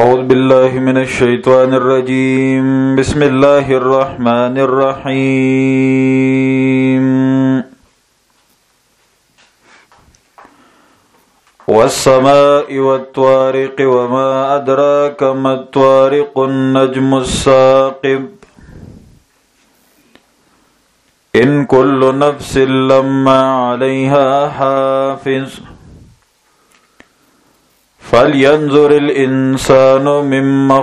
أعوذ بالله من الشيطان الرجيم. بسم الله الرحمن الرحيم. والسماء والطارق وما أدراك ما الطارق النجم الثاقب إن كل نفس لما عليها حافظ فلينظر الإنسان مما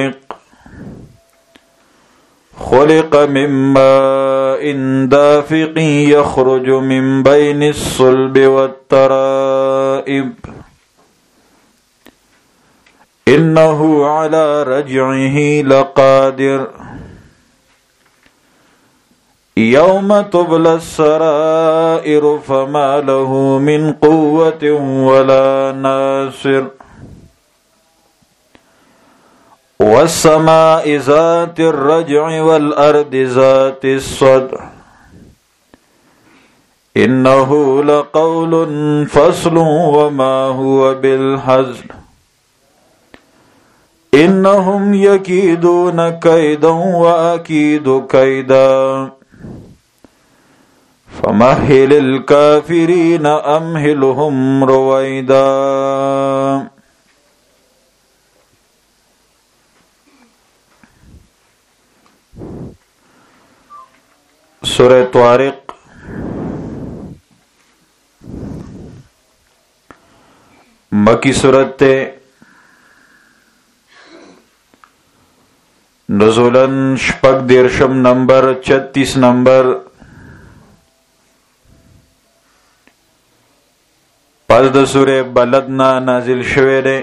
خلق من ماء دافق يخرج من بين الصلب والترائب إنه على رجعه لقادر يوم تبلى السرائر فما له من قوة ولا ناصر والسماء ذات الرجع والأرض ذات الصدع إنه لقول فصل وما هو بالهزل إنهم يكيدون كيدا وأكيد كيدا فمهل الكافرين أمهلهم رويدا. سورہ طارق مکی سورت تے نزولن شپک دیرشم نمبر 36 نمبر پس د سورہ بلد نا نازل شوه دے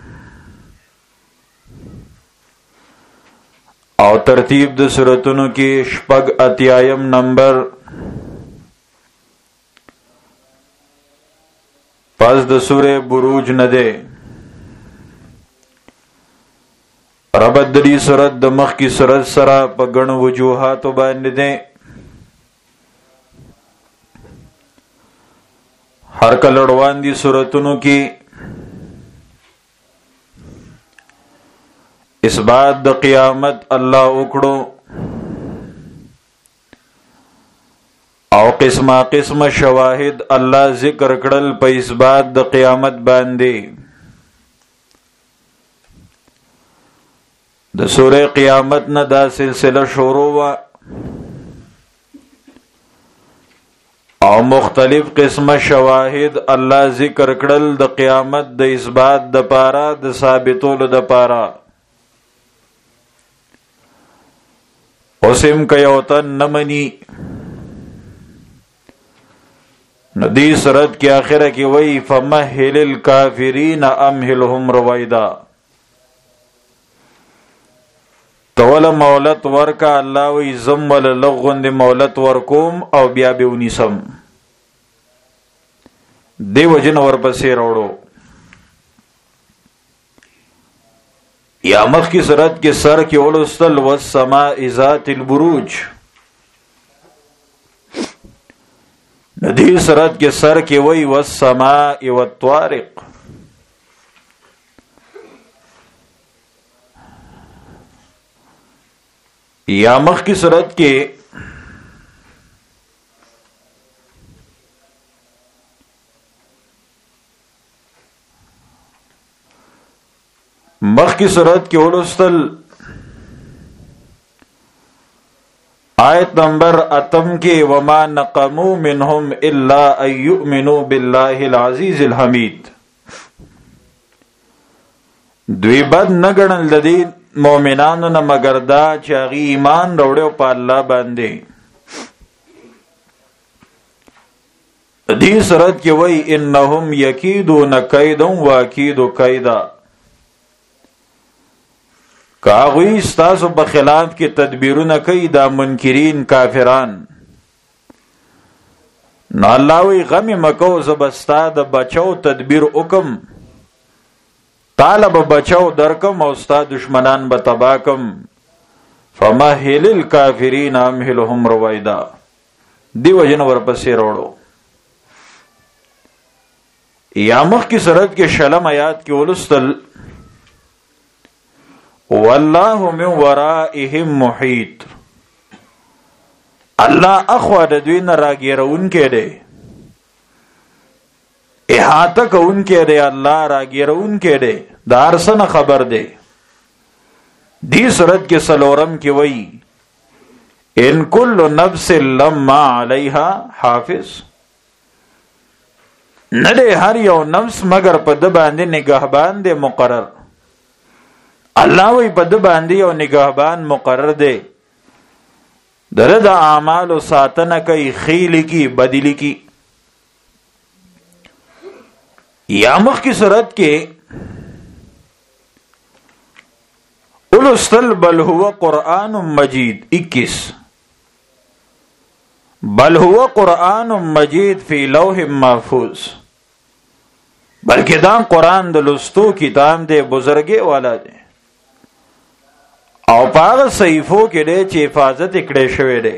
او ترتیب د سورتونو کې شپږ اتیایم نمبر پس د سورہ بروج نه ده. ربط د دې سورت د مخ کی سورت سره په ګڼو وجوهاتو باندې ده. هر کله روان دي سورتونو کې اثبات د قیامت الله وکړو او قسمه قسمه شواهد الله ذکر کړل په اثبات د قیامت باندې. د سورې قیامت نه دا سلسله شروع وا او مختلف قسمه شواهد الله ذکر کړل د قیامت د اثبات د پاره د ثابتولو د پاره. اوسم کيوتن نمني ندی سورت کی آخرہ کی وی فمهل الکافرین امهلهم رویدا. تول مولت ورکا اللہ وی زمول لغوند مولت ورکوم او بیا بیونی سم دیو جن ورپسی روڑو. یا مخ کی سورت کے سر کی اولستل والسماء ذات البروج. ندی سورت کے سر کی وی والسماء والطارق. یا مخ کی سورت کے اولستل آیت نمبر اتم کے وما نقموا منہم الا ان یؤمنوا باللہ العزیز الحمید. دوی بد نگنل ددی مومنانو نه مگر دا چې هغه ایمان راوړو په الله باندې. دې سورت کې وای انهم یکیدون کیدا واکید کیدا. کاغوی ستاسو په خلاف کې تدبیرونه کوي دا منکرین کافران. نو الله وی غم مکو زبستا د بچو تدبیر حکم طالب بچاو درکم او ستا دشمنان به تباکم فمهل الکافرین امهلهم رویدا. دیو جن ورپسې روړو. یا مخ کی سرت کے شلم آیات کی ولستل والله من ورائهم محیط، الله اخوا د دوی نه راګیرونکی دی، احاطه کوونکی دی، الله راګیرونکی دی، د هر څه نه خبر دی. دی سورت کې څلورم کې وایي ان کل نفس لما علیها حافظ، نه دی هر یو نفس مگر په د باندې نگهبان دی مقرر. الله وی په د باندې یو نگهبان مقرر دی، دره د اعمالو ساتنه کوي، خیلی کی بدلی کی. یا مخ کی صورت کې اولستل بل هو قرآن مجید 21، بل هو قرآن مجید فی لوح محفوظ، بلکہ دا قرآن د لستو کتاب دے، بزرگے والا دے، او پاغ صحیفو کې دے چې حفاظت کړي شوی دے.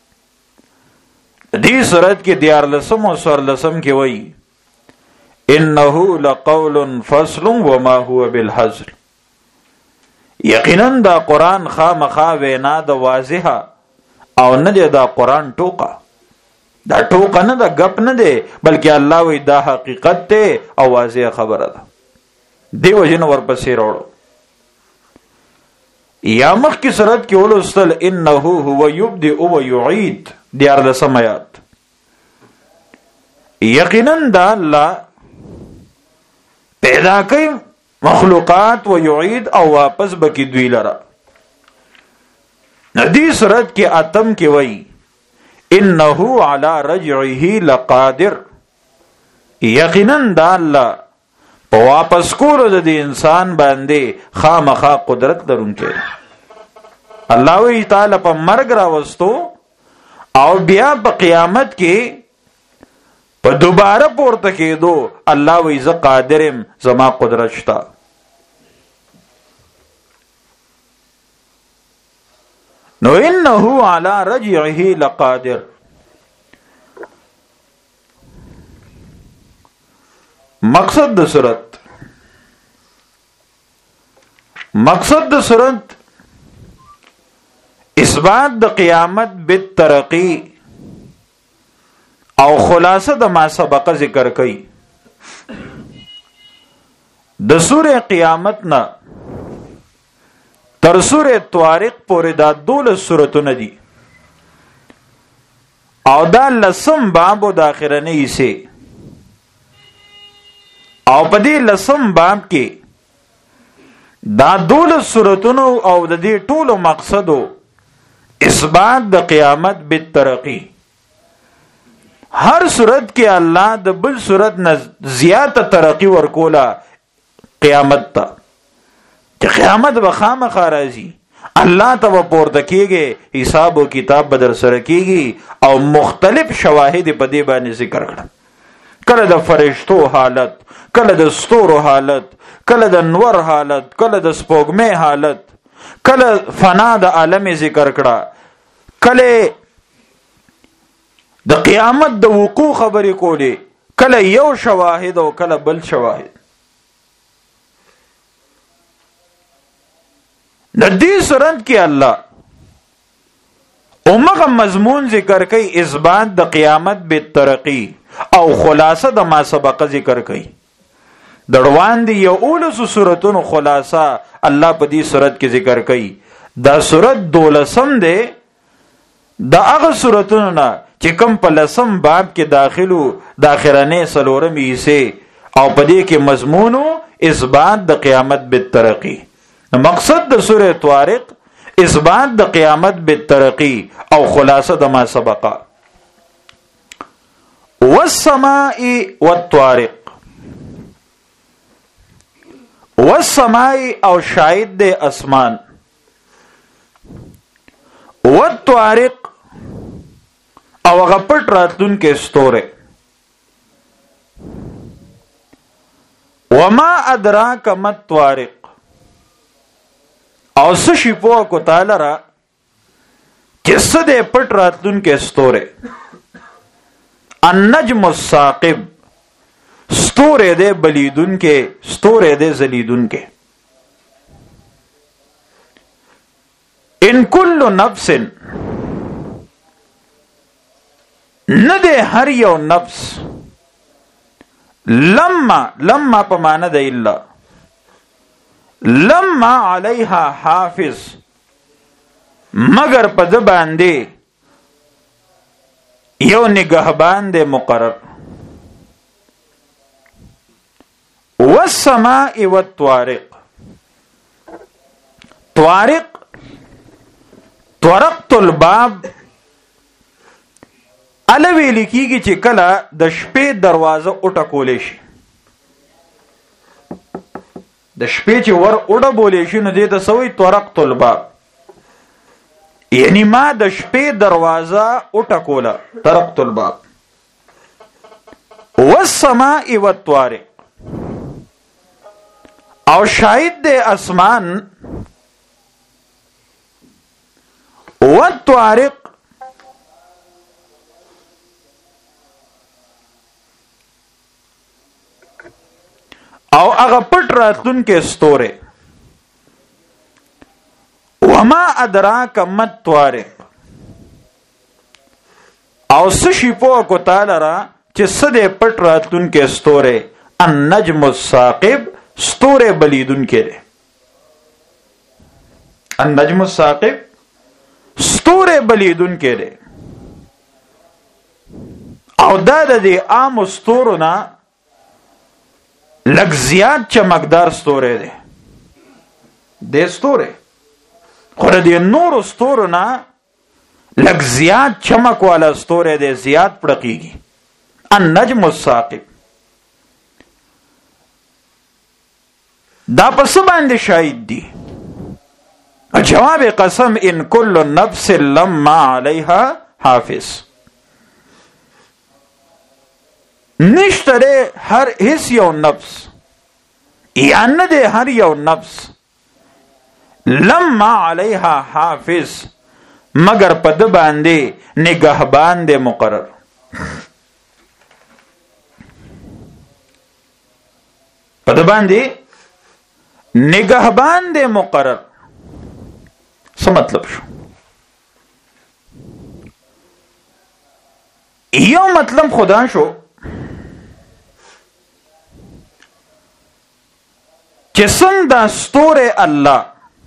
دی صورت کې 14 او 14 کې وایي انه لقول فصل وما هو بالحزر، یقینا دا قرآن خامخا وینا د واضحه او نه دی دا قرآن ټوکا، دا ټوکا نه دا غپ نه دی، بلکې الله وی دا حقیقت ته او واضحه خبره ده. دیو جن ورپسې وروړو. یا مخ کی صورت کې ولستل انه هو یبدئ و یعید 14 آیات، یقینا دا الله پیدا کوي مخلوقات و یعید او واپس بکی دوی لرا. ندی صورت کې اتم کې وای انه علی رجعه لقادر، یقینا دا الله په واپس کولو د انسان باندې خامخا قدرت لرونکی. الله وی تعالی په مرګ راوستو او بیا په قیامت کې په دوباره پورته کېدو، الله وی ز قادرم، زما قدرت شتا. نو انه علی رجعه لقادر، مقصد د صورت اثبات د قیامت بالترقی او خلاصه د ما سبق ذکر کړي. د سوره قیامت نه تر سوره طارق پورې دا 12 سورتونه دي، او دا لسم باب د اخرنه یې، او په دې لسم باب کې دا 12 سورتونو او د دې ټولو مقصدو اثبات د قیامت بالترقی. هر صورت کې الله د بل صورت نه زیاته ترقی ورکولا قیامت ته، چې قیامت به خامخا راځي، الله ته به پورته کېږي، حساب او کتاب به در سره کېږي، او مختلف شواهد په دې باندې ذکر کړل. کله د فرشتو حالت، کله د ستورو حالت، کله د نور حالت، کله د سپوږمۍ حالت، کله فنا د عالم ذکر کړه، کله د قیامت د وقوع خبرې کولې، کله یو شواهد او کله بل شواهد. د دې صورت کې الله اومغه مضمون ذکر کوي، اثبات د قیامت بالترقی او خلاصه د ما سبق ذکر کوي. د روان دی یو اولس سورتونو خلاصه الله په دې صورت کې ذکر کوي. دا صورت 12 دی د هغه سورتونو نه چې کوم په لسم باب کې داخلو د اخرنه سلورم حصے، او په دې کې مضمونو اثبات د قیامت بالترقی. مقصد د سوره طارق اثبات د قیامت بالترقی او خلاصه د ما سبقه. والسماء والطارق، والسماء او شاهد د اسمان، والطارق او غپټ راتلون کې ستوره. وما ادراک ما الطارق، او سشی پوه کو تعالی را کسه دے پټ راتلون کې ستوره. النجم الثاقب، ستوره دے بلیدون کې، ستوره دے زلیدون کې. ان کل نفس ندے هر یو نفس لما په معنی د الا لما علیها حافظ مگر په د باندې یو نگهبان دے مقرر والسماء والطارق طرقت الباب الوی لیکيږي چې کله د شپې دروازه اٹکولې شي د شپې چې ور اډه بولې شي نو دې د سوې طرقت الباب یعنی ما د شپې دروازه اٹکوله طرقت الباب والسماء والطارق او شاهد د اسمان والطارق او هغه پټ راتلون کې ستوره وما ادراک ما الطارق او سشی پو کو تعالی را چې سده پټ راتلون کې ستوره النجم الثاقب ستوره بلیدون کې النجم الثاقب ستوره بلیدون کې او دا د عام ستورونه لږ زیات چمکدار ستوره دی د ستوره خو د نورو ستورو نه لږ زیات چمک والا ستوره دی زیات پړقیږي النجم الثاقب دا پس باندې شاهد دی جواب قسم ان کل نفس لما علیها حافظ نشتره هر هیڅ یو نفس یا نه ده هر یو نفس لما علیها حافظ مگر پد باندې نگهبان دے مقرر پد باندې نگهبان دے مقرر څه مطلب شو یو مطلب خدا شو چې څنګه دا ستوره الله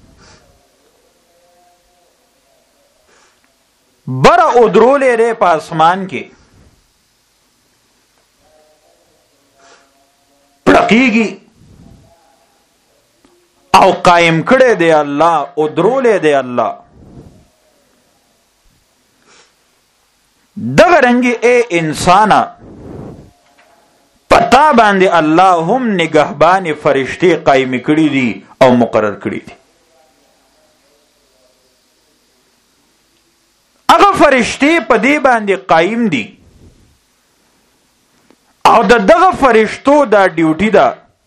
بر ادرولې ره په اسمان کې پړقېږي او قائم کړي دی الله ادرولې دی الله دغه رنګي اے انسانا پتا باندې الله هم نگهبان فرشتي قائم کړي دي او مقرر کړي دي هغه فرشتي په دې باندې قائم دي او دغه فرشتو دا ډیوټي ده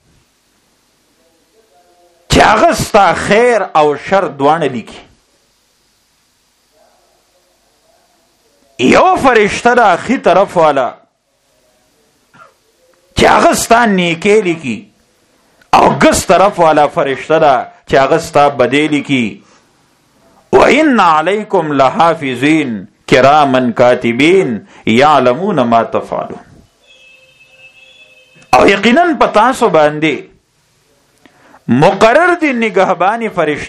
چې هغه ستا خیر او شر دواړه لیکي یو فرشته د اخی طرف والا چې هغه ستا نیکي لیکي او ګس طرف والا فرشته ده چې هغه ستا بدې لیکي وَإِنَّ عَلَيْكُمْ لَحَافِظِينَ كِرَامًا كَاتِبِينَ يَعْلَمُونَ مَا تَفْعَلُونَ او یقینا پتا سو باندې مقرر دي نگهبانی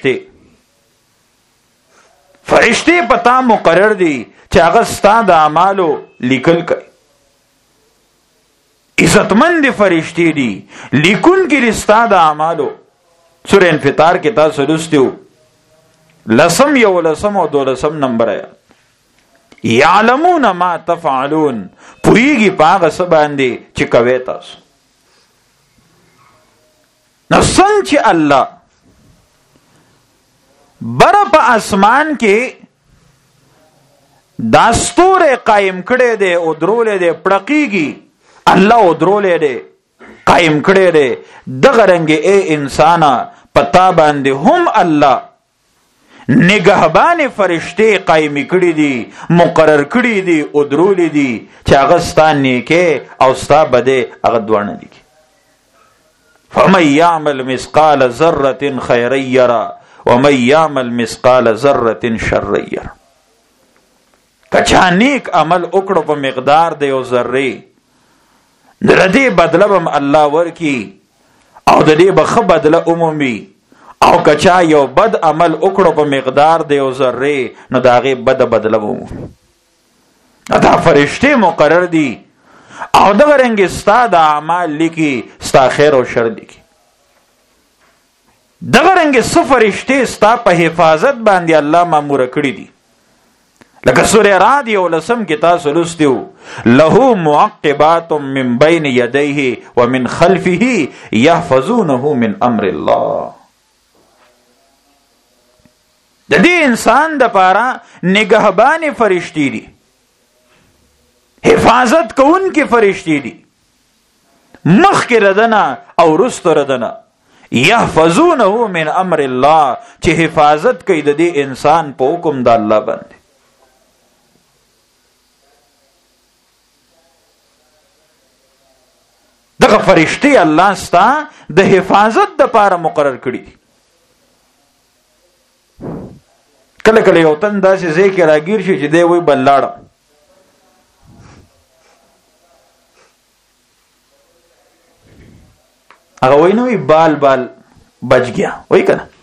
فرشتي پتا مقرر دي چې هغه ستا د اعمالو لیکل کوي عزتمند فرشتي دي لیکون کې ستا د اعمالو سورہ انفطار کې تاسو لوستیو لسم یو لسم او دو لسم نمبر ہے یعلمون ما تفعلون پویږي پاغه سباندې چې کوي تاسو نو څنګه الله بر په اسمان کې داستور قائم کړي دي او درولې دي پړقيږي الله او درولې دي قائم کړي دي دغه رنګ اے انسانا پتا باندې هم الله نگهبان فرشتي قائم کړي دي مقرر کړي دي او درولې دي چې هغه ستان نیکه او ستا بده هغه دوانه دي فمن يعمل مثقال ذره خيرا يرى ومن يعمل مثقال ذره شرا يره. کچا نیک عمل وکړو په مقدار د یو ذره، د دې بدله به الله ورکی او د دې به ښه بدله عمومي. او کچا یو بد عمل وکړو په مقدار د یو ذره، نو د هغې بده بدله به عمومي. دا فرشتې مقرر دي او دغه رنګې ستا د اعمال لیکي، ستا خیر او شر لیکي. دغه رنګې څه فرشتې ستا په حفاظت باندې الله ماموره کړي دي. لکه سوره رعد 11 کې تاسو لوستي وو، له معقبات من بین یدیه ومن خلفه یحفظونه من امر الله. د دې انسان د پاره نگهبان فرشتي دي، حفاظت کوونکې فرشتي دي، مخکې ردنه او رستو ردنه. یحفظونه من امر الله، چې حفاظت کوي د دې انسان په حکم د الله باندې. دغه فرشتي الله ستا د حفاظت د پاره مقرر کړي دي. کله کله یو تن داسې ځای کې راګیر شي چې دی وایي بل لاړم، هغه وایي نه وایي بال بال بچ گیا، وایي که نه.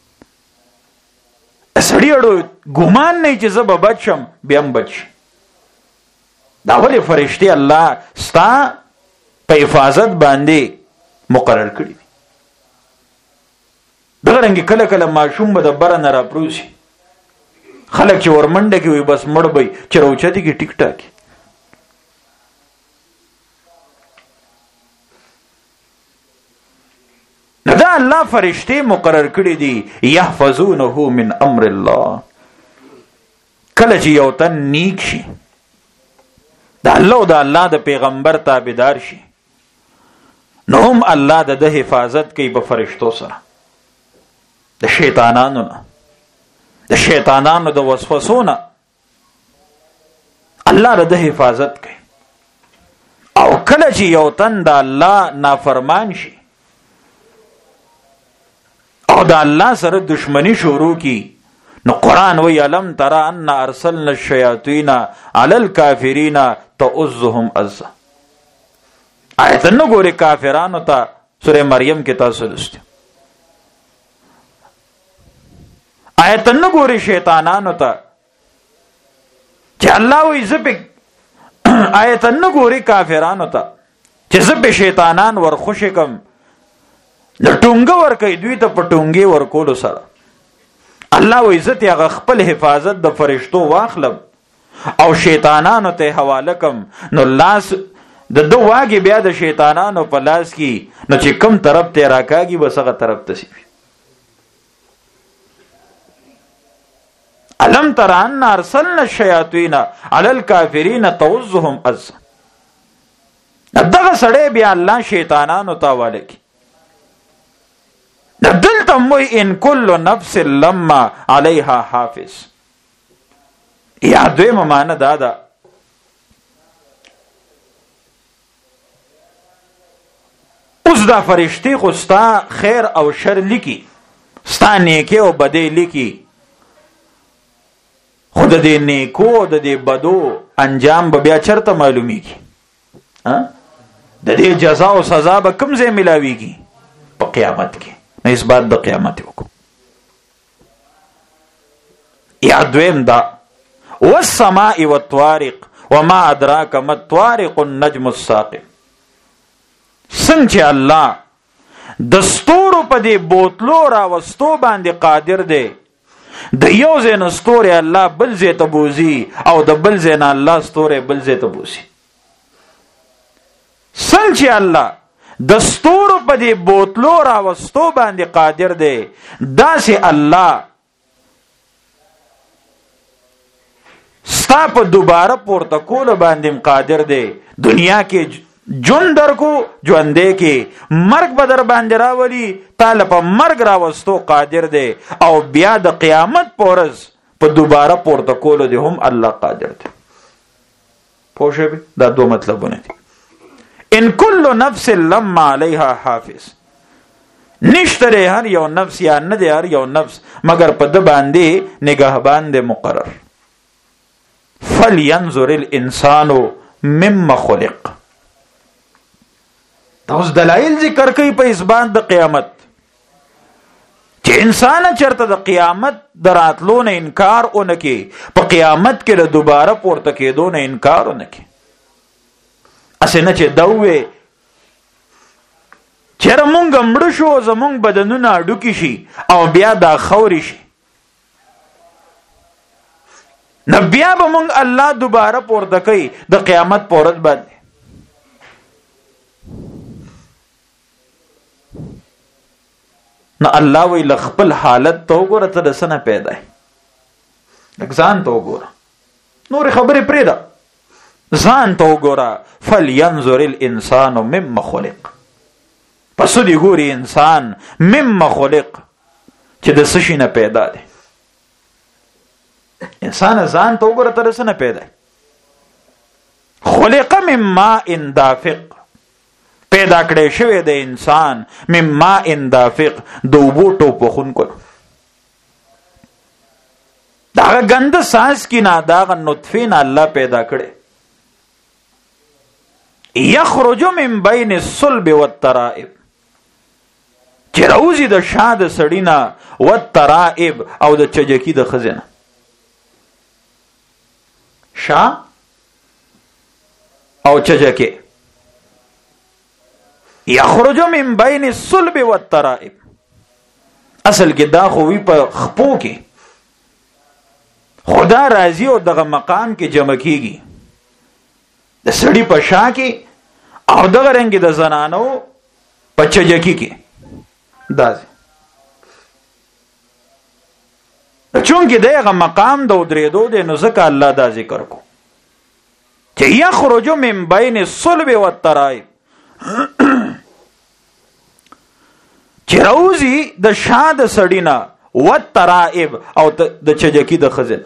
سړي اړو ګمان نه چې زه به بچ شم، بیا هم بچ شي. دا ولې فرشتې الله ستا په حفاظت باندې مقرر کړي دي. دغه رنګې کله کله ماشوم به د بره نه راپروسي، خلک چې ورمنډه کې وي بس مړ به چې راوچتې کې ټیک ټاکي. دا الله فرشتې مقرر کړي دي، یحفظونه من امر الله. کله چې یو تن نیک شي، د الله او د الله د پیغمبر تابعدار شي، نو هم الله د حفاظت کوي په فرشتو سره، د شیطانانو نه، د شیطانانو د وسوسو نه الله د حفاظت کوي. او کله چې یو تن د الله نافرمان شي او د الله سره دشمنی شروع کی، نو قرآن وی علم ترى ان ارسلنا الشیاطین علی الکافرین تعزهم عزا. آیت نو ګوري کافرانو ته، سوره مریم کې تاسو لوستي. آیت نو ګوري شیطانانو ته چې الله وی زپک. آیت نو ګوري کافرانو ته چې زپ شیطانان ورخوش کم، د ټونګه ور کوي دوی ته په ټونګي ور کولو سره. الله و عزت هغه خپل حفاظت د فرشتو واخلم او شیطانانو ته حواله کم، نو لاس د دو واګي بیا د شیطانانو په لاس کې، نو چې کم طرف ته راکاږي بس هغه طرف ته سی. علم تر ان ارسلنا الشیاطین علی الکافرین تعزهم عزا. دغه سړی بیا الله شیطانانو ته حواله کی. دلته موي ان كل نفس لما عليها حافظ. یا دویمه معنی دا ده، اوس دا فرشتي خو ستا خیر او شر لیکي، ستا نیکی او بدی لیکي، خو د دې نیکو او د دې بدو انجام به بیا چرته معلومیږي؟ د دې جزا او سزا به کوم ځای ملاویږي؟ په قیامت کې. نه اثبات د قیامت وکړو. یا دویم دا، والسماء والطارق وما ادراک ما الطارق النجم الثاقب. څنګه چې الله د ستورو په دې بوتلو راوستو باندې قادر دی، د یو ځای نه ستوری الله بل ځای ته بوزي او د بل ځای نه الله ستوری بل ځای ته بوزي. څنګه چې الله د ستورو په دې بوتلو راوستو باندې قادر دی، داسې الله ستا په دوباره پورته کولو باندې قادر دی. دنیا کې ژوند درکو، ژوندې کې مرګ به در باندې راولي، تاله په مرګ راوستو قادر دی، او بیا د قیامت په ورځ په دوباره پورته کولو دی هم الله قادر دی. پوه شوې؟ دا دو مطلبونه دي. ان كل نفس لما عليها حافظ. نشته هر یو نفس یا نه دی هر یو نفس مگر په د باندې نگهبان دی مقرر. فلینظر الانسان مما خلق. دا اوس دلایل ذکر کوي په اثبات د قیامت چې انسان چرته د قیامت دراتلو نه انکار اونکي، په قیامت کې د دوباره پورته کېدو نه انکار اونکي. اسنه چې دوه چیرې مونږ مړ شو زمونږ بدنونه اډوکی شي او بیا دا خوري شي، نو بیا به مونږ الله دوباره پورته کوي د قیامت په ورځ باندې. نو الله وی لخپل حالت تو وګوره ته د سنه پیدا ځان تو وګوره، نور خبرې پرې ده، ځان تو وګوره. فلینظر الانسان مما خلق. پس دی ګوري انسان مما خلق چې د څه شي نه پیدا دی. انسان ځان تو وګوره ته د سنه پیدا. خلق من ماء دافق. پیدا کړی شوی د انسان من ماء دافق، د اوبو ټوپو خونکو. داغه ګنده سانس کی نه داغه نطفه نه الله پیدا کړی. یخرج من بین الصلب والترائب. چې راوځي د شا د سړی نه والترائب او د چجکی د خزینه. شا او چجکی یخرج من بین الصلب والترائب. اصل کې دا خو وی په خپو کې خدا راضی او دغه مقام کې جمع کیږي، د سړی په شا کې او دغه رنګ د زنانو په چجکی کې. دا چونکه دغه مقام د درېدو د نو ځکه الله دا ذکر کو چې یخرج من بین الصلب والترائب، چې راوځي د شا د سړی نه والترائب او د چجکی د خزینه.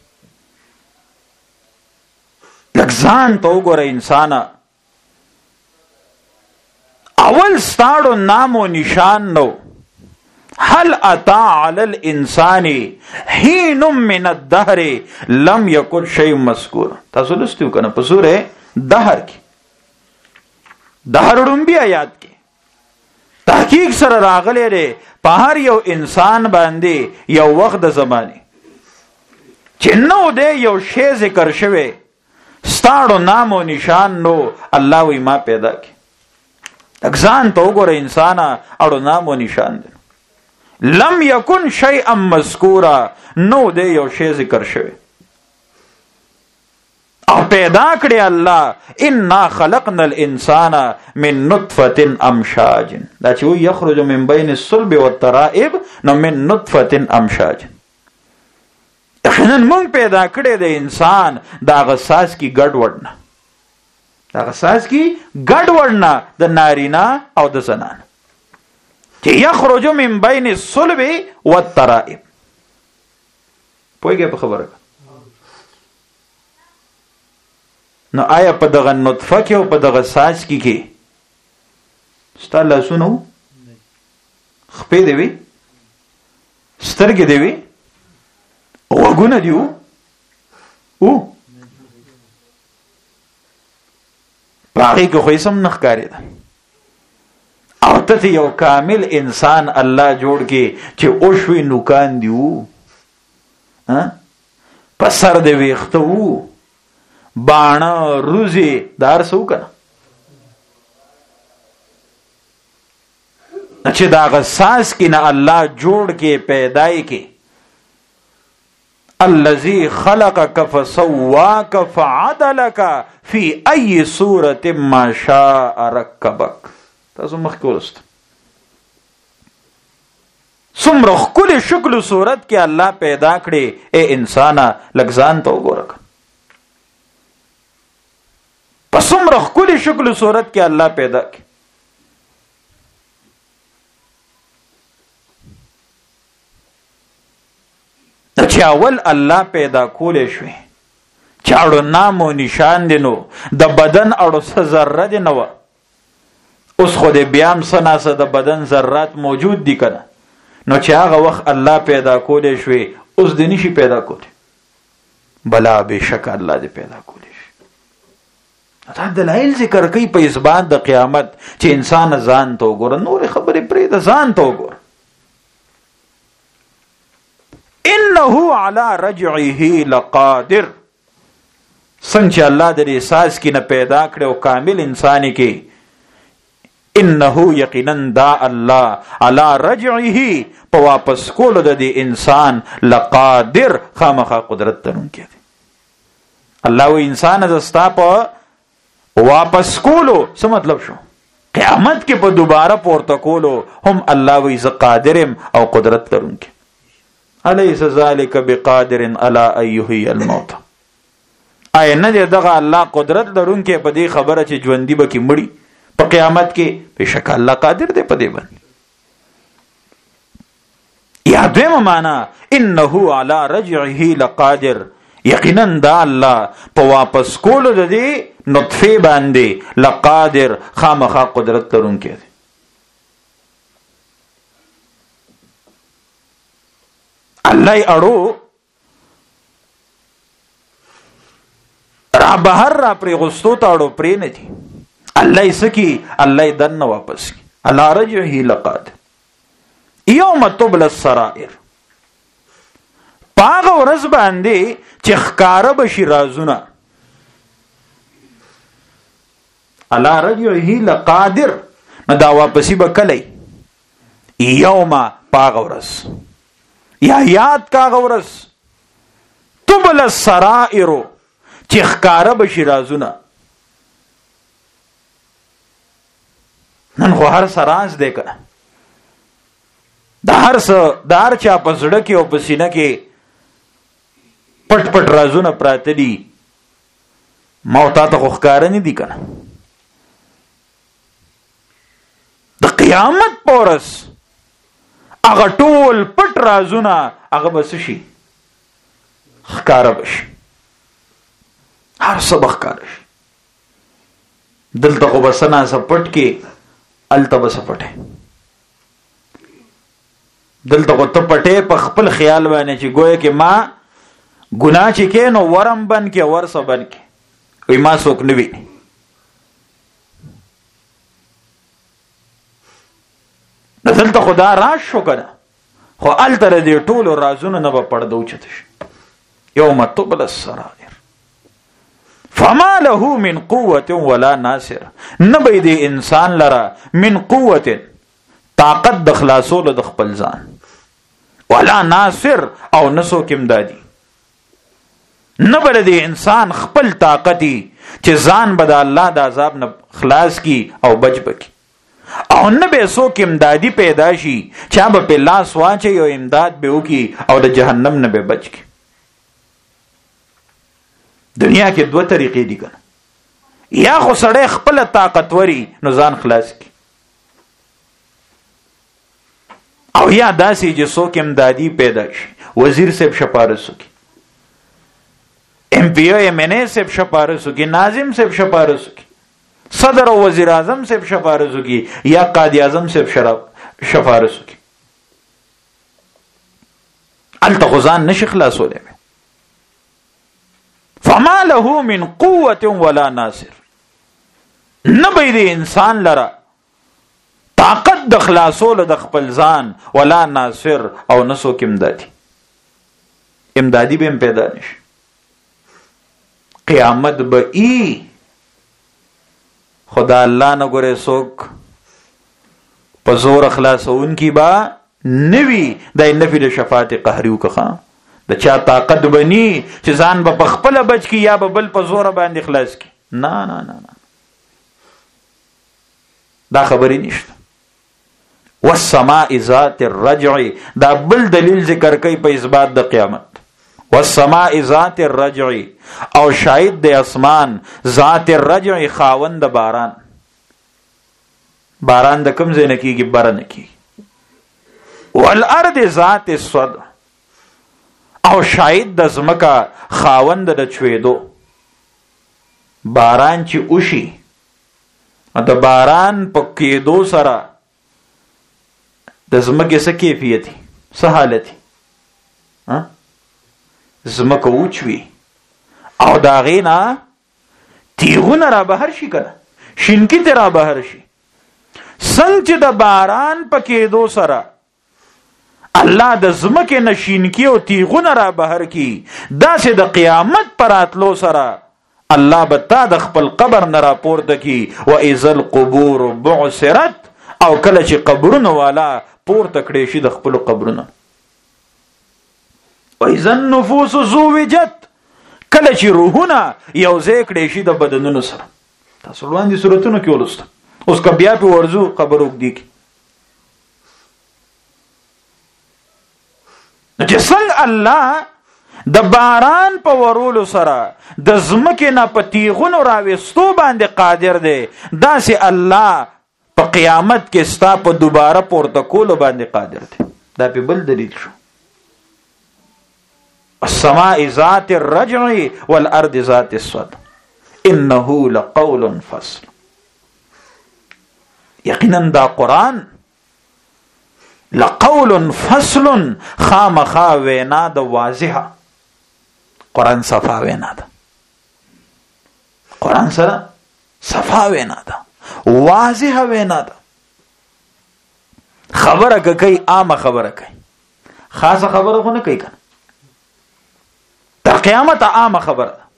لږ ځان ته وګوره انسانه، اول ستاړو نام و نشان نو. هل اتا علی الانسان حین من الدهر لم یکن شیء مذکور. تاسو لستیو کنه په سوره دهر کې، دهر ډومبی آیات کې تحقیق سره راغلی دی په هر یو انسان باندې یو وخت د زمانه چې نو دی یو شی ذکر شوی، ستاړو نام و نشان نو. الله وی ما پیدا کی. اگزان تو وګوره انسانا اړو نام و نشان دی. لم یکن شیئا مذکورا، نو دی یو شی ذکر شوی او پیدا کړی الله. انا خلقنا الانسان من نطفه امشاج. دا چې یخرج من بین الصلب والترائب نو من نطفه امشاج. یقینا مونږ پیدا کړی د انسان دا غساس کی ګډ وډنه، دا غساس کی ګډ وډنه د نارینا او د زنان چې یخرج من بین الصلب والترائب. پوهیږئ په خبره؟ نو آیا په دغه نطفه کې او په دغه ساس کې ستا لاسونه وو، خپې دی وي، سترګې دی وي، غوږونه دی وو، په هغې کې خو اسم نه ښکارېده. او ته یو کامل انسان الله جوړ کې چې اوشوي نوکان دی وو، په سر دی ویښته وو، باڼه روزي دار سو کنه، چې دا غساس کې نه الله جوړ کې پیدای کې. الذي خلقك فسواك فعدلك في اي صورة ما شاء ركبك. تاسو مخکې ولست څومره ښکلې شکل و صورت کې الله پیدا کړې. اے انسانه لږ ځان ته وګوره، په څومره ښکلې شکل و صورت کې الله پیدا کړې. چې اول الله پیدا کولې شوې، چې اړو نام و نشان دی نو د بدن اړو څه ذره دی نه وه، اوس خو دې بیا هم څه ناسه د بدن ذرات موجود دي که نه، نو چې هغه وخت الله پیدا کولی شوې اوس دې نشي پیدا کولی. بلا بېشکه الله دې پیدا کولی شي. دا دلایل ذکر کوي په اثبات د قیامت چې انسان ځان ته وګوره، نورې خبرې پرېږده، ځان ته وګوره. انه علی رجعه لقادر. څنګه چې الله د احساس کې نه پیدا کړي او کامل انسان کې، انه یقینا دا الله علی رجعه په واپس کولو د دې انسان لقادر خامخا قدرت لرونکی دی. الله و انسان زستا په واپس کولو څه مطلب شو؟ قیامت کې په دوباره پورته کولو هم الله وی ز قادرم او قدرت لرونکی. الیس ذلک بقادر علی ان یحیی الموت. آیا نه دی دغه الله قدرت لرونکی په دې خبره چې ژوندي به کې مړي په قیامت کې؟ بېشکه الله قادر دی په دې باندې. یا دویمه معنا انه علی رجعه لقادر، یقینا دا الله په واپس کولو د دې نطفه باندې لقادر خامخا قدرت لرونکی دی. الله یې اړو را بهر را پرې غوستو ته اړو پرې نه دي. الله یې سکی، الله یې دننه واپس کی. علی رجعه لقادر. یوم تبل السرائر. پاغه ورځ باندې چې ښکاره بشي رازونه. علی رجعه لقادر، نو دا واپسی به کلی. یوم پاغه ورځ، یا یاد کاغه ورځ، تبل السرائر چې ښکاره بشي رازونه. نن خو هر څه راز دی که د هر چا په زړه کې او په سینه کې پټ پټ رازونه پراته دي. ما او تا ته خو ښکاره نه دي که نه. د قیامت په ورځ هغه ټول پټ رازونه هغه به څه شي؟ ښکاره به شي. هر څه به ښکاره شي. دلته خو به څه ناڅه پټ کې، هلته به څه پټې. دلته خو ته پټې په خپل خیال باندې چې ګویا کې ما ګناه چې کې نو ورم بن کې ورسه بن کې وی ما څوک نه ویني. دلته خو دا راز شو که نه، خو هلته د دې ټولو رازونو نه به پرده اوچته شي. یوم تبل السرائر فما له من قوة ولا ناصر. نبی دی انسان لرا من قوة طاقت د خلاصولو د خپل ځان، ولا ناصر او نسو کم دادی. نبی دی انسان خپل طاقتی چې ځان به د الله د عذاب نه خلاص کی او بچ بکی، او نبی سو کم دادی پیدا شي چا به په لاس واچي او امداد به وکي او د جهنم نه به بچ کی. دنیا کې دوه طریقې دي کنه، یا خو سړی خپل طاقتوري نو ځان خلاص کی، او یا داسې چې څوک امدادي پیدا شي، وزیر صاحب شپارس وکي، ایم پی او ایم این اے صاحب شپارس وکي، ناظم صاحب شپارس وکي، صدر او وزیر اعظم صاحب شپارس وکي، یا قاضی اعظم صاحب شپارس وکي. هلته خو ځان نشي خلاصولی. فما له من قوة ولا ناصر. نبی دی انسان لرا طاقت د خلاصولو د خپل ځان، ولا ناصر او نسو امدادي. امدادي به هم پیدا نشي. قیامت به ای خدا الله نه ګوره څوک په زور خلاصون کی با نوی د نفی د شفاعت قهریو که د چا طاقت بنی چې ځان به په خپل بچ کی یا به بل په زور باندې خلاص کی. نه نه نه نه، دا خبرې نشته. والسماء ذات الرجع، دا بل دلیل ذکر کوي په اثبات د قیامت. والسماء ذات الرجع، او شاید د اسمان ذات الرجع خاوند باران. باران د کوم ځای نه کیږي؟ بره نه کیږي. والارض ذات الصدع، او شاید د ځمکه خاوند د چویدو. باران چې وشي د باران په کېدو سره د ځمکې څه کیفیت څه حالت ځمکه وچوي او د هغې نه تیغونه را بهر شي که نه شینکي ته را بهر شي. څنګه چې د باران په کېدو سره الله د ځمکې نه شینکي او تیغونه را بهر کی، داسې د قیامت پر راتلو سره الله به تا د خپل قبر نه راپورته کی. واذا القبور بعثرت، او کله چې قبرونه والا پورته کړي شي د خپل قبرونه. واذا النفوس زوجت، کله چې روحونه یو ځای کړي شي د بدنونو سره. تاسو وړاندې سورتونو کې ولوسته، اوس که بیا په ورځو قبر وګدي کی. نو چې څنګه الله د باران په ورولو سره د ځمکې نه په تیغونو راوستو باندې قادر دی، داسې الله په قیامت کې ستا په دوباره پورته کولو باندې قادر دی. دا په بل دلیل شو. السماء ذات الرجع والارض ذات الصدع انه لقول فصل. یقینا دا قرآن لقول فصل، خامخا وینا د واضحه. قرآن صفا وینا ده، قرآن سره صفا وینا ده، واضحه وینا ده. خبره کوي عامه خبره کوي، خاصه خبره خو نه کوي کنه. تر قیامت عامه خبره ده.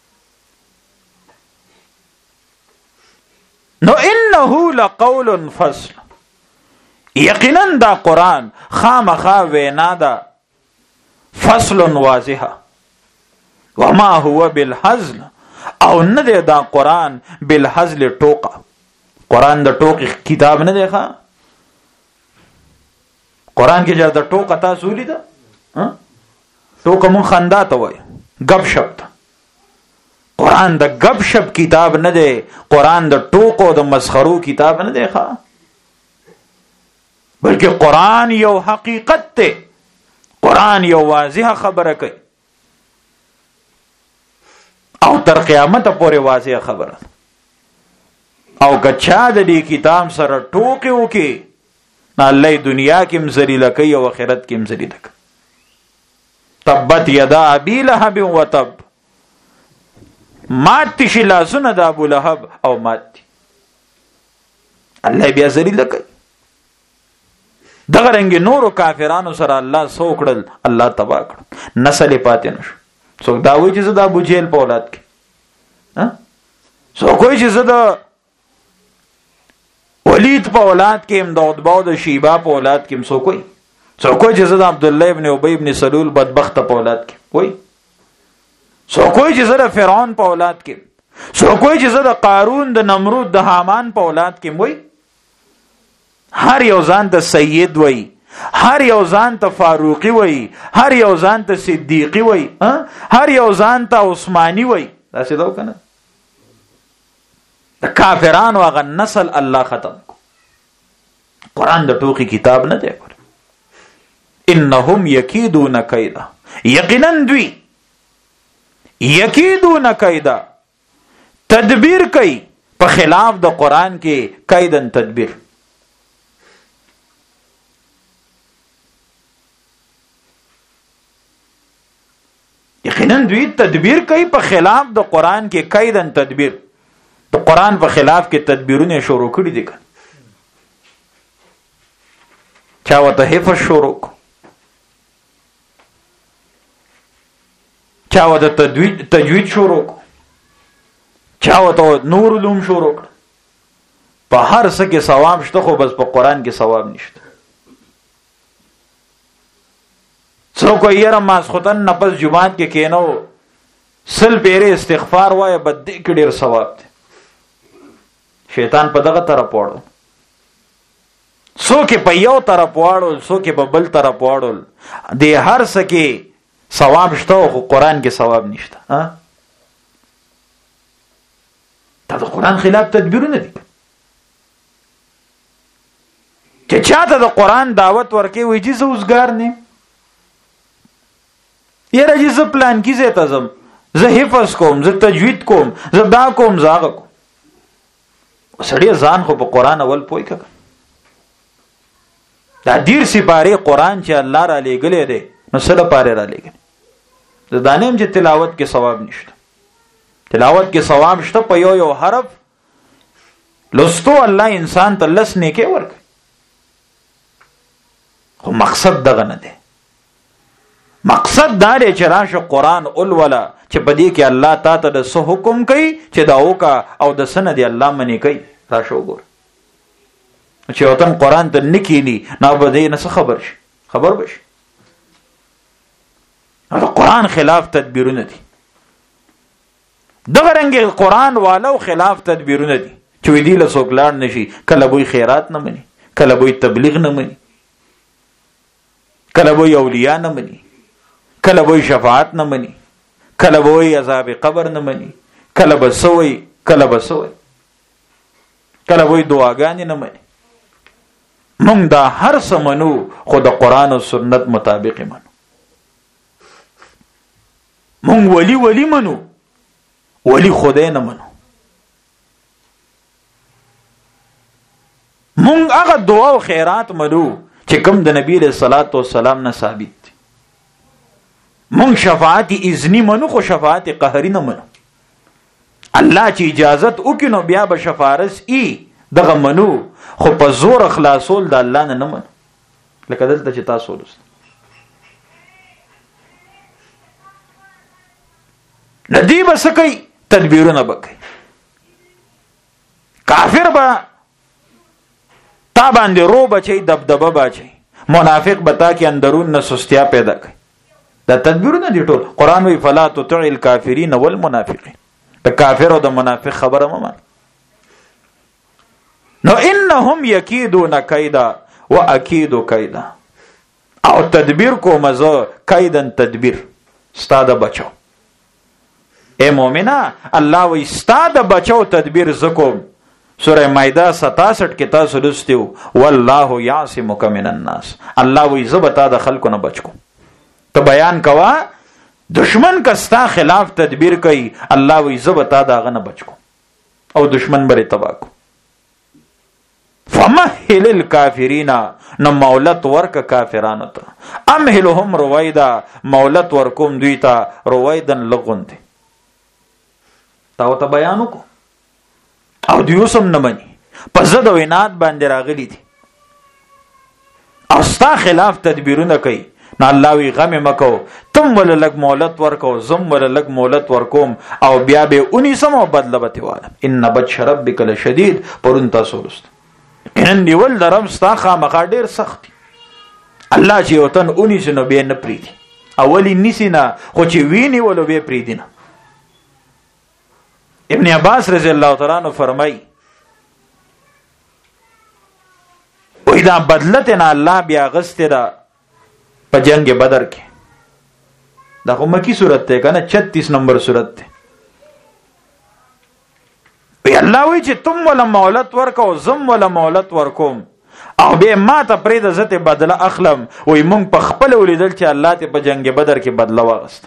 نو انه لقول فصل، یقینا دا قرآن خامخا وینا ده، فصل واضحه. وما هو بالهزل، او نه دی دا قرآن بالهزل ټوکه. قرآن د ټوکې کتاب نه دی ښه. قرآن کې چې د ټوکه تاسو ولیده، ټوکه مونږ خندا ته وایو، ګپ شپ ته. قرآن د ګپ شپ کتاب نه دی، قرآن د ټوکو د مسخرو کتاب نه دی ښه، بلکې قرآن یو حقیقت ته، قرآن یو واضحه خبره کوي او تر قیامت پورې واضحه خبره. او که چا د دې کتاب سره ټوکې وکړي، نه الله دنیا کې هم ذلیله کوي او آخرت کې هم ذلیله کوي. تبت یدا ابي لهب وتب، مات شي لاسونه د ابو لهب او مات الله بیا ذلیله کوي. دغه رنګ نورو کافرانو سره الله سو کړل، الله تبا کړ، نسل پاتې نشو. څوک دا وایي چې زه د ابو جهل په اولاد کې، څوک وایي چې زه د ولید په اولاد کې هم، د عتبه او د شیبه په اولاد کې هم، څوک وایي چې زه د عبد الله ابن ابي ابن سلول بدبخت په اولاد کې وایي، څوک وایي چې زه د فرعون په اولاد کې، څوک وایي چې زه د قارون د نمرود د حامان په اولاد کې وایي. هر یو ځان ته سید وایي، هر یو ځان ته فاروقی وایي، هر یو ځان ته صدیقی وایي، هر یو ځان ته عثماني وایي. دا څه دا کنه د کافرانو هغه نسل الله ختم کو. قرآن د ټوکی کتاب نه دی. انهم یکیدون کیدا، یقینا دوی یکیدون کیدا تدبیر کوي په خلاف د قرآن کې، کیدن تدبیر. یقینا دوی تدبیر کوي په خلاف د قرآن کې، کیدن تدبیر. د قرآن په خلاف کې تدبیرونه شروع کړي دي. چا وته حفظ شروع کو، چا وته تجوید شروع کو، چا وته نور علوم شروع کړ. په هر څه کې ثواب شته، خو بس په قرآن کې ثواب نشته. څوک یې ماسختن نفس جمعات کې کینو، سل پیره استغفار وای، بد دې کې ډیر ثواب دی. شیطان په دغه طرف وړو، څوک په یو طرف وړو، څوک په بل طرف وړو. د هر څه کې ثواب شته، خو قرآن کې ثواب نشته. دا د قرآن خلاف تدبیرونه دي. چې چاته د قرآن دعوت ورکې وي چې زه اوسګار نه یاره، چې زه پلان کې ځای ته ځم، زه حفظ کوم، زه تجوید کوم، زه دا کوم، زه هغه کوم. سړی ځان خو په قران اول پوي کړه. دا ډیر سپاره قران چې الله را لېګلې دی نو سره پاره را لېګلې. زدانیم چې تلاوت کې ثواب نشته. تلاوت کې ثواب شته په یو حرف لستو الله انسان ته لس نیکه ورکړي. خو مقصد دغه نه دی. مقصد دا دی چې راشه قران اولولا چې په دې کې الله تا ته د څه حکم کوي چې دا وکا او د سند الله منی کوي. راشه وګور چې وطن قران ته نکینی نه به دې نه خبر شي. خبر بشي دا قران خلاف تدبیرونه دي. دغه رنګ قران والو خلاف تدبیرونه دي چې وی دی له څوکلار نشي. کله وی خیرات نه مني، کله وی تبلیغ نه مني، کله وی اولیاء نه مني، کله وی شفاعت نه مني، کله وی عذاب قبر نه مني، کله بسوي، کله بسوي، کله وی دعاګانې نه مني. مونږ دا هر څه منو خو د قران او سنت مطابق منو. مونږ ولی منو، ولی خدای نه منو. مونږ هغه دعا او خیرات منو چې کوم د نبی صلی الله علیه وسلم نه ثابت دي. مونږ شفاعت اذنی منو خو شفاعت قهری نه منو. الله چې اجازت وکینو بیا به شفارس ای دغه منو خو په زور خلاصول د الله نه منو. لکه دلته چې تاسو ولست ندی بس کوي تدبیرونه بکي. کافر با تا باندې رو بچي دبدبه بچي. منافق بتا کې اندرون نه سستیا پیدا کوي. دا تدبیرونه دي ټول. قران وی فلا تطع الکافرین والمنافقین. د کافر او د منافق خبره مې نو انهم یکیدون کیدا واکید کیدا. او تدبیر کو مزه کیدن تدبیر استاد بچو. اے مومنا الله وی استاد بچو تدبیر زکوم. سورہ مائدہ 67 کې تاسو لستیو والله یعصمک من الناس. الله وی زبتا د خلکو نه بچو. ته بیان کوا دشمن کستا خلاف تدبیر کوي الله وی زبتا دا غنه بچو او دشمن بری تبا کو. فمهل الکافرین نو مولت ورک کافرانو ته امهلهم رویدا مولت ورکوم دوی ته رویدن لغون دي. تاو ته بیانو کو او دیوسم نه مني په زد او عناد باندې راغلي دي او ستا خلاف تدبیرونه کوي. نو الله وی غم مکو تم ول لګ مولت ورکو زم ول لګ مولت ورکوم او بیا به اونې سم بدله بته واله. ان بچ ربک لشدید پرون تاسو ورست ان دی ول درم ستا خامخا ډیر سخت. الله چې وطن اونې سنو به نه پریدي اولی نسینا خو چې ویني ولو به پریدي نه. ابن عباس رضی اللہ تعالی عنہ فرمائی وې دا بدلتنا الله بیا غسته دا په جنگ بدر کې. دا خو مکی صورت ته کنه 36 نمبر صورت ته. وی الله وی چې تم ولا مولت ورکو زم ولا مولت ورکوم او به ما ته پرې د زته بدله اخلم. وی مونږ په خپل ولیدل چې الله ته په جنگ بدر کې بدله واغست.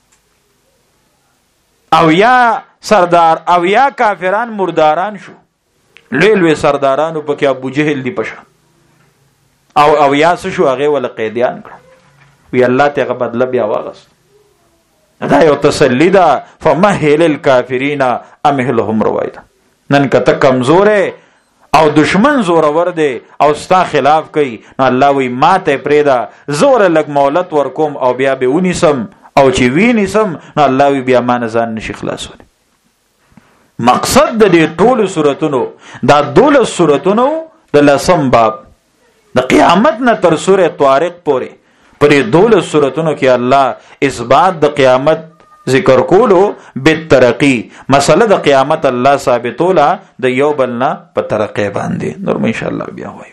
او یا سردار او یا کافران مرداران شو. لوی سردارانو پکې ابو جهل دی پښه او یا شو هغه ول قیدیان کړ. وی الله ته بدله بیا واغست. دا یو تسلی ده. فمهل الکافرین امهلهم رویدا. نن کته کمزوره او دشمن زور ور دی او ستا خلاف کوي نو الله وی ماته پریدا زور لګ مولت ورکوم او بیا به ونیسم او چې وینیسم نو الله وی بیا مان ځان نشي خلاصول. مقصد د دې ټول سوراتونو دا 12 سوراتونو د لسم باب د قیامت نه تر سوره طارق پورې پرې 12 سوراتونو کې الله اثبات د قیامت ذکر کولو بالترقی. مسله د قیامت الله ثابتولا د یو بلنا په ترقی باندې. نور ان شاء الله بیا وایو.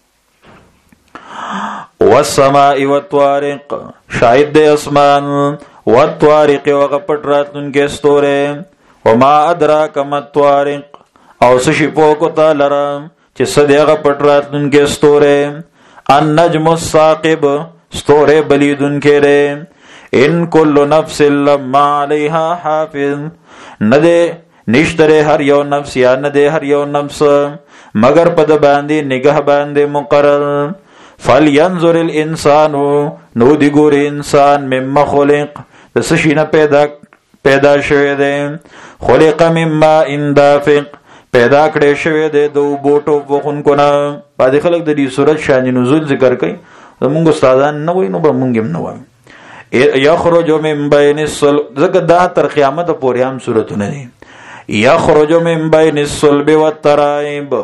والسماء والطارق شاهد د اسمان والطارق وغپټ راتلونکي ستوره. وما ادراک ما الطارق او سشی پوکو تا لرم چې صدیغه پټ راتلونکي ستوره. النجم الثاقب ستوره بلیدون کړي. ان کل نفس لما علیها حافظ نده نشتره هر یو نفس یا نه دی هر یو نفس مگر په د باندې نگاه باندې مقرر. فلینظر الانسان نو دی ګور انسان مما خلق د څه شي نه پیدا شوی دی. خلق مما اندافق پیدا کړی شوی دی د بوټو وخونکو نه. بعضې خلک د دې صورت شان نزول ذکر کوي، زمونږ استادان نه وایي نو به مونږ هم نه وایو. یخرج من بین الصلب، ځکه دا تر قیامت پورې هم صورتونه دي. یخرج من بین الصلب والترائب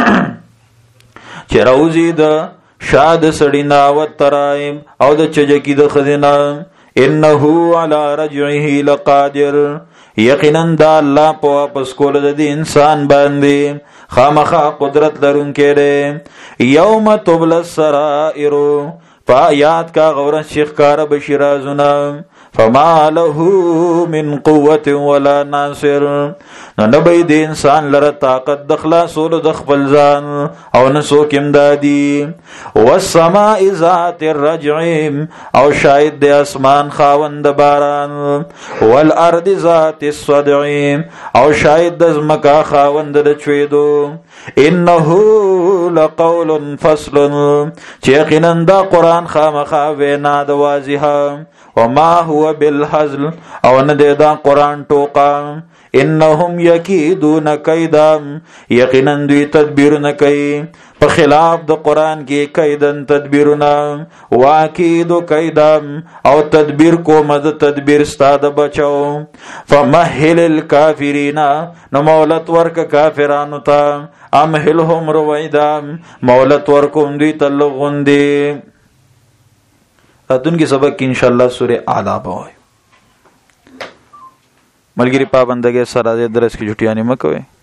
چې راوځي د شا د سړي نه والترائب او د چجکي د ښځې نه. انه علی رجعه لقادر، یقینا دا الله په واپس کولو د دې انسان باندې خامخا قدرت لرونکی دی. یوم تبل السرائر، یاد کا غورن شیخ کار بشی رازنا. فما له من قوت ولا ناصر، نو نبی دی انسان لره طاقت د خلاصولو د خپل ځان او نه څوک امدادي. والسماء ذات الرجع، او شاید د اسمان خاوند باران. والارض ذات الصدع، او شاید د ځمکه خاوند د چویدو. انه لقول فصل، چې یقینا دا قرآن خامخا وینا د واضحه. وما هو بالهزل، او نه دی دا قرآن ټوقا. انهم یکیدون کیدا، یقینا دوی تدبیرونه کوي په خلاف د قرآن کې. کیدن تدبیرونه، واکیدو کیدا، او تدبیر کوم د تدبیر ستا د بچو. فمهل الکافرین، نو مولت ورک کافرانو ته. امهلهم رویدا، مولت ورکوم دوی ته لغوندې. راتلونکي سبق کې انشاءالله سورہ اعلی به وایو. ملګري پابندګۍ سره د درس کې جټیانې مه کوئ.